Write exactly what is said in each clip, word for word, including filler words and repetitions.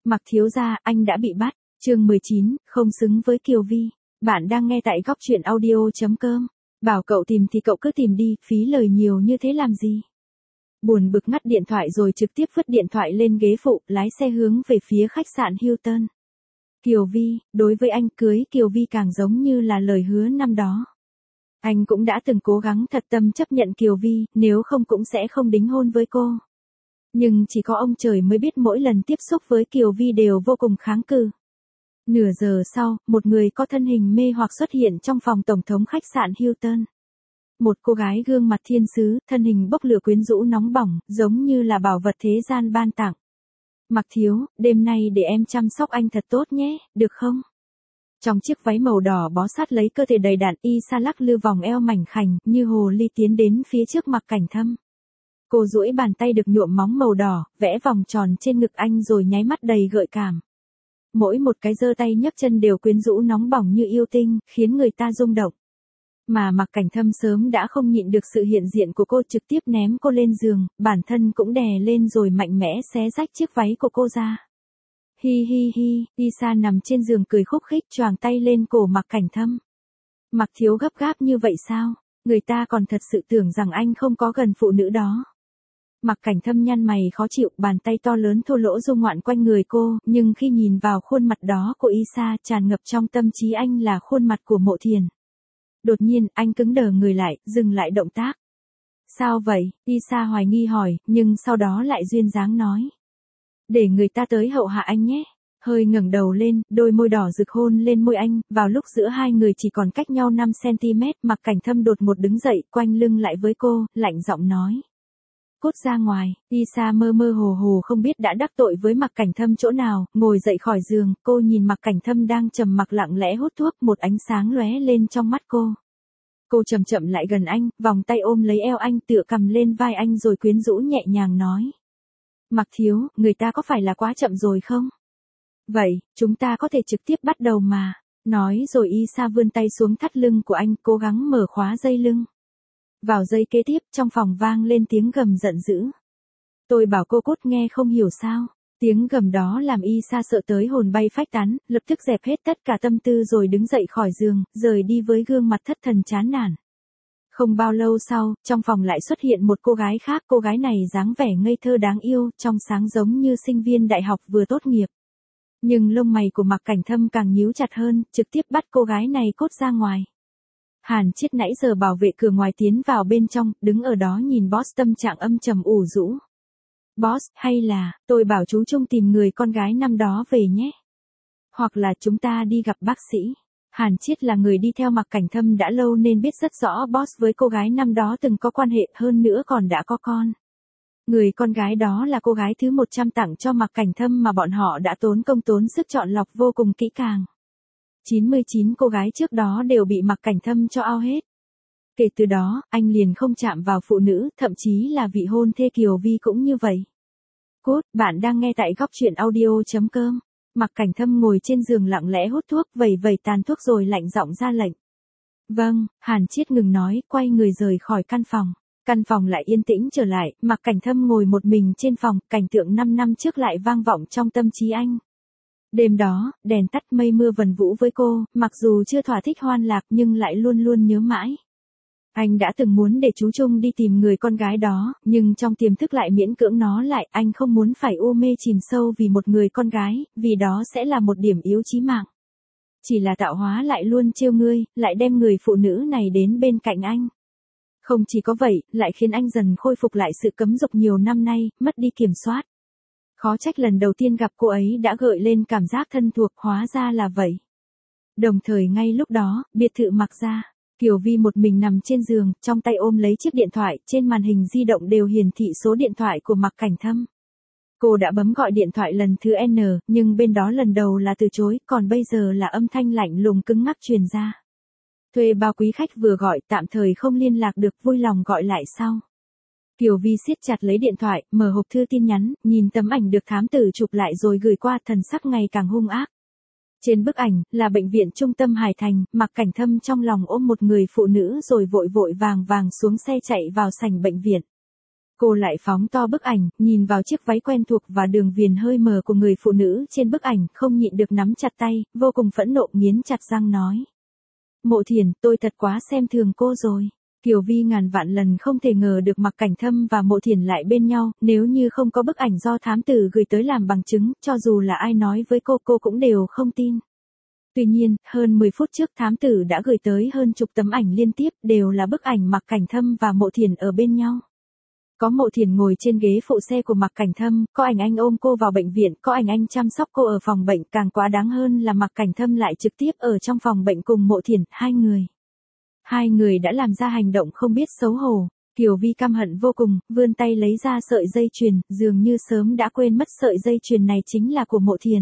Mặc thiếu gia, anh đã bị bắt. Chương mười chín, không xứng với Kiều Vi. Bạn đang nghe tại góc truyện audio chấm com. Bảo cậu tìm thì cậu cứ tìm đi, phí lời nhiều như thế làm gì? Buồn bực ngắt điện thoại rồi trực tiếp vứt điện thoại lên ghế phụ, lái xe hướng về phía khách sạn Hilton. Kiều Vi, đối với anh cưới Kiều Vi càng giống như là lời hứa năm đó. Anh cũng đã từng cố gắng thật tâm chấp nhận Kiều Vi, nếu không cũng sẽ không đính hôn với cô. Nhưng chỉ có ông trời mới biết mỗi lần tiếp xúc với Kiều Vi đều vô cùng kháng cự. Nửa giờ sau, một người có thân hình mê hoặc xuất hiện trong phòng tổng thống khách sạn Hilton. Một cô gái gương mặt thiên sứ, thân hình bốc lửa quyến rũ nóng bỏng, giống như là bảo vật thế gian ban tặng. Mặc thiếu, đêm nay để em chăm sóc anh thật tốt nhé, được không? Trong chiếc váy màu đỏ bó sát lấy cơ thể đầy đặn, Isa lắc lư vòng eo mảnh khảnh, như hồ ly tiến đến phía trước Mặc Cảnh Thâm. Cô duỗi bàn tay được nhuộm móng màu đỏ, vẽ vòng tròn trên ngực anh rồi nháy mắt đầy gợi cảm. Mỗi một cái giơ tay nhấc chân đều quyến rũ nóng bỏng như yêu tinh, khiến người ta rung động. Mà Mặc Cảnh Thâm sớm đã không nhịn được sự hiện diện của cô, trực tiếp ném cô lên giường, bản thân cũng đè lên rồi mạnh mẽ xé rách chiếc váy của cô ra. Hi hi hi, Isa nằm trên giường cười khúc khích choàng tay lên cổ Mặc Cảnh Thâm. Mặc thiếu gấp gáp như vậy sao? Người ta còn thật sự tưởng rằng anh không có gần phụ nữ đó. Mặc Cảnh Thâm nhăn mày khó chịu, bàn tay to lớn thô lỗ du ngoạn quanh người cô, nhưng khi nhìn vào khuôn mặt đó của Isa, tràn ngập trong tâm trí anh là khuôn mặt của Mộ Thiền. Đột nhiên, anh cứng đờ người lại, dừng lại động tác. Sao vậy? Isa hoài nghi hỏi, nhưng sau đó lại duyên dáng nói. Để người ta tới hậu hạ anh nhé. Hơi ngẩng đầu lên, đôi môi đỏ rực hôn lên môi anh, vào lúc giữa hai người chỉ còn cách nhau năm xăng-ti-mét, Mặc Cảnh Thâm đột ngột đứng dậy, quanh lưng lại với cô, lạnh giọng nói. Cút ra ngoài. Isa mơ mơ hồ hồ không biết đã đắc tội với Mặc Cảnh Thâm chỗ nào, ngồi dậy khỏi giường, cô nhìn Mặc Cảnh Thâm đang trầm mặc lặng lẽ hút thuốc, một ánh sáng lóe lên trong mắt cô. Cô chậm chậm lại gần anh, vòng tay ôm lấy eo anh, tựa cằm lên vai anh rồi quyến rũ nhẹ nhàng nói. Mặc thiếu, người ta có phải là quá chậm rồi không? Vậy, chúng ta có thể trực tiếp bắt đầu mà. Nói rồi Isa vươn tay xuống thắt lưng của anh, cố gắng mở khóa dây lưng. Vào giây kế tiếp, trong phòng vang lên tiếng gầm giận dữ. Tôi bảo cô cút nghe không hiểu sao. Tiếng gầm đó làm Isa sợ tới hồn bay phách tán, lập tức dẹp hết tất cả tâm tư rồi đứng dậy khỏi giường, rời đi với gương mặt thất thần chán nản. Không bao lâu sau, trong phòng lại xuất hiện một cô gái khác, cô gái này dáng vẻ ngây thơ đáng yêu, trong sáng giống như sinh viên đại học vừa tốt nghiệp. Nhưng lông mày của Mặc Cảnh Thâm càng nhíu chặt hơn, trực tiếp bắt cô gái này cốt ra ngoài. Hàn Chiết nãy giờ bảo vệ cửa ngoài tiến vào bên trong, đứng ở đó nhìn boss tâm trạng âm trầm ủ rũ. Boss, hay là, tôi bảo chú Trung tìm người con gái năm đó về nhé. Hoặc là chúng ta đi gặp bác sĩ. Hàn Chiết là người đi theo Mặc Cảnh Thâm đã lâu nên biết rất rõ boss với cô gái năm đó từng có quan hệ, hơn nữa còn đã có con. Người con gái đó là cô gái thứ một trăm tặng cho Mặc Cảnh Thâm mà bọn họ đã tốn công tốn sức chọn lọc vô cùng kỹ càng. chín mươi chín cô gái trước đó đều bị Mặc Cảnh Thâm cho ao hết. Kể từ đó, anh liền không chạm vào phụ nữ, thậm chí là vị hôn thê Kiều Vi cũng như vậy. Cút, bạn đang nghe tại góc truyện audio chấm com. Mặc Cảnh Thâm ngồi trên giường lặng lẽ hút thuốc, vẩy vẩy tàn thuốc rồi lạnh giọng ra lệnh. Vâng, Hàn Chiết ngừng nói, quay người rời khỏi căn phòng. Căn phòng lại yên tĩnh trở lại, Mặc Cảnh Thâm ngồi một mình trên phòng, cảnh tượng năm năm trước lại vang vọng trong tâm trí anh. Đêm đó, đèn tắt mây mưa vần vũ với cô, mặc dù chưa thỏa thích hoan lạc nhưng lại luôn luôn nhớ mãi. Anh đã từng muốn để chú Trung đi tìm người con gái đó, nhưng trong tiềm thức lại miễn cưỡng nó lại, anh không muốn phải u mê chìm sâu vì một người con gái, vì đó sẽ là một điểm yếu chí mạng. Chỉ là tạo hóa lại luôn trêu ngươi, lại đem người phụ nữ này đến bên cạnh anh. Không chỉ có vậy, lại khiến anh dần khôi phục lại sự cấm dục nhiều năm nay, mất đi kiểm soát. Khó trách lần đầu tiên gặp cô ấy đã gợi lên cảm giác thân thuộc, hóa ra là vậy. Đồng thời ngay lúc đó, biệt thự Mặc gia, Kiều Vi một mình nằm trên giường, trong tay ôm lấy chiếc điện thoại, trên màn hình di động đều hiển thị số điện thoại của Mặc Cảnh Thâm. Cô đã bấm gọi điện thoại lần thứ N, nhưng bên đó lần đầu là từ chối, còn bây giờ là âm thanh lạnh lùng cứng ngắc truyền ra. Thuê bao quý khách vừa gọi, tạm thời không liên lạc được, vui lòng gọi lại sau. Kiều Vi siết chặt lấy điện thoại, mở hộp thư tin nhắn, nhìn tấm ảnh được thám tử chụp lại rồi gửi qua, thần sắc ngày càng hung ác. Trên bức ảnh, là bệnh viện trung tâm Hải Thành, Mặc Cảnh Thâm trong lòng ôm một người phụ nữ rồi vội vội vàng vàng xuống xe chạy vào sảnh bệnh viện. Cô lại phóng to bức ảnh, nhìn vào chiếc váy quen thuộc và đường viền hơi mờ của người phụ nữ trên bức ảnh, không nhịn được nắm chặt tay, vô cùng phẫn nộ nghiến chặt răng nói. Mộ Thiền, tôi thật quá xem thường cô rồi. Kiều Vi ngàn vạn lần không thể ngờ được Mạc Cảnh Thâm và Mộ Thiền lại bên nhau, nếu như không có bức ảnh do thám tử gửi tới làm bằng chứng, cho dù là ai nói với cô cô cũng đều không tin. Tuy nhiên, hơn mười phút trước thám tử đã gửi tới hơn chục tấm ảnh liên tiếp, đều là bức ảnh Mạc Cảnh Thâm và Mộ Thiền ở bên nhau. Có Mộ Thiền ngồi trên ghế phụ xe của Mạc Cảnh Thâm, có ảnh anh ôm cô vào bệnh viện, có ảnh anh chăm sóc cô ở phòng bệnh, càng quá đáng hơn là Mạc Cảnh Thâm lại trực tiếp ở trong phòng bệnh cùng Mộ Thiền, hai người. Hai người đã làm ra hành động không biết xấu hổ. Kiều Vi căm hận vô cùng, vươn tay lấy ra sợi dây chuyền, dường như sớm đã quên mất sợi dây chuyền này chính là của Mộ Thiền.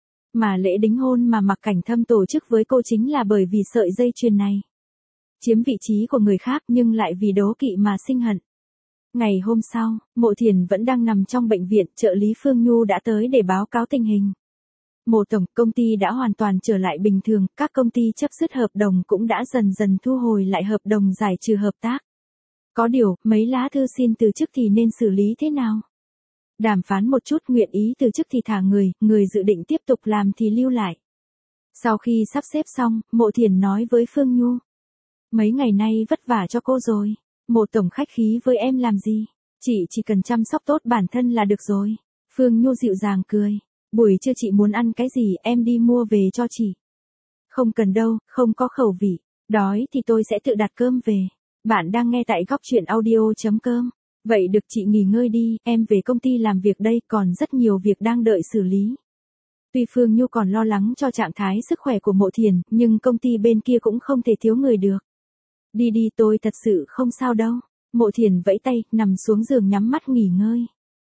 Mà lễ đính hôn mà Mạc Cảnh Thâm tổ chức với cô chính là bởi vì sợi dây chuyền này. Chiếm vị trí của người khác nhưng lại vì đố kỵ mà sinh hận. Ngày hôm sau, Mộ Thiền vẫn đang nằm trong bệnh viện, trợ lý Phương Nhu đã tới để báo cáo tình hình. Mộ tổng, công ty đã hoàn toàn trở lại bình thường, các công ty chấm dứt hợp đồng cũng đã dần dần thu hồi lại hợp đồng giải trừ hợp tác. Có điều, mấy lá thư xin từ chức thì nên xử lý thế nào? Đàm phán một chút, nguyện ý từ chức thì thả người, người dự định tiếp tục làm thì lưu lại. Sau khi sắp xếp xong, Mộ Thiền nói với Phương Nhu. Mấy ngày nay vất vả cho cô rồi. Mộ tổng khách khí với em làm gì? Chị chỉ cần chăm sóc tốt bản thân là được rồi. Phương Nhu dịu dàng cười. Buổi trưa chị muốn ăn cái gì em đi mua về cho chị. Không cần đâu, không có khẩu vị. Đói thì tôi sẽ tự đặt cơm về. Bạn đang nghe tại góc truyện audio chấm com. Vậy được chị nghỉ ngơi đi, em về công ty làm việc đây, còn rất nhiều việc đang đợi xử lý. Tuy Phương Nhu còn lo lắng cho trạng thái sức khỏe của Mộ Thiền, nhưng công ty bên kia cũng không thể thiếu người được. Đi đi, tôi thật sự không sao đâu. Mộ Thiền vẫy tay, nằm xuống giường nhắm mắt nghỉ ngơi.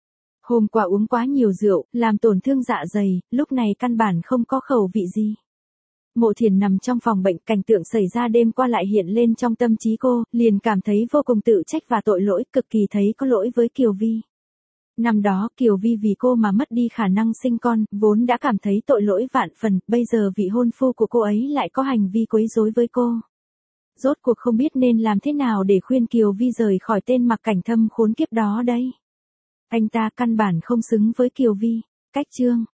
Hôm qua uống quá nhiều rượu, làm tổn thương dạ dày, lúc này căn bản không có khẩu vị gì. Mộ Thiền nằm trong phòng bệnh, cảnh tượng xảy ra đêm qua lại hiện lên trong tâm trí cô, liền cảm thấy vô cùng tự trách và tội lỗi, cực kỳ thấy có lỗi với Kiều Vi. Năm đó Kiều Vi vì cô mà mất đi khả năng sinh con, vốn đã cảm thấy tội lỗi vạn phần, bây giờ vị hôn phu của cô ấy lại có hành vi quấy rối với cô. Rốt cuộc không biết nên làm thế nào để khuyên Kiều Vi rời khỏi tên Mạc Cảnh Thâm khốn kiếp đó đây. Anh ta căn bản không xứng với Kiều Vi. Cách chương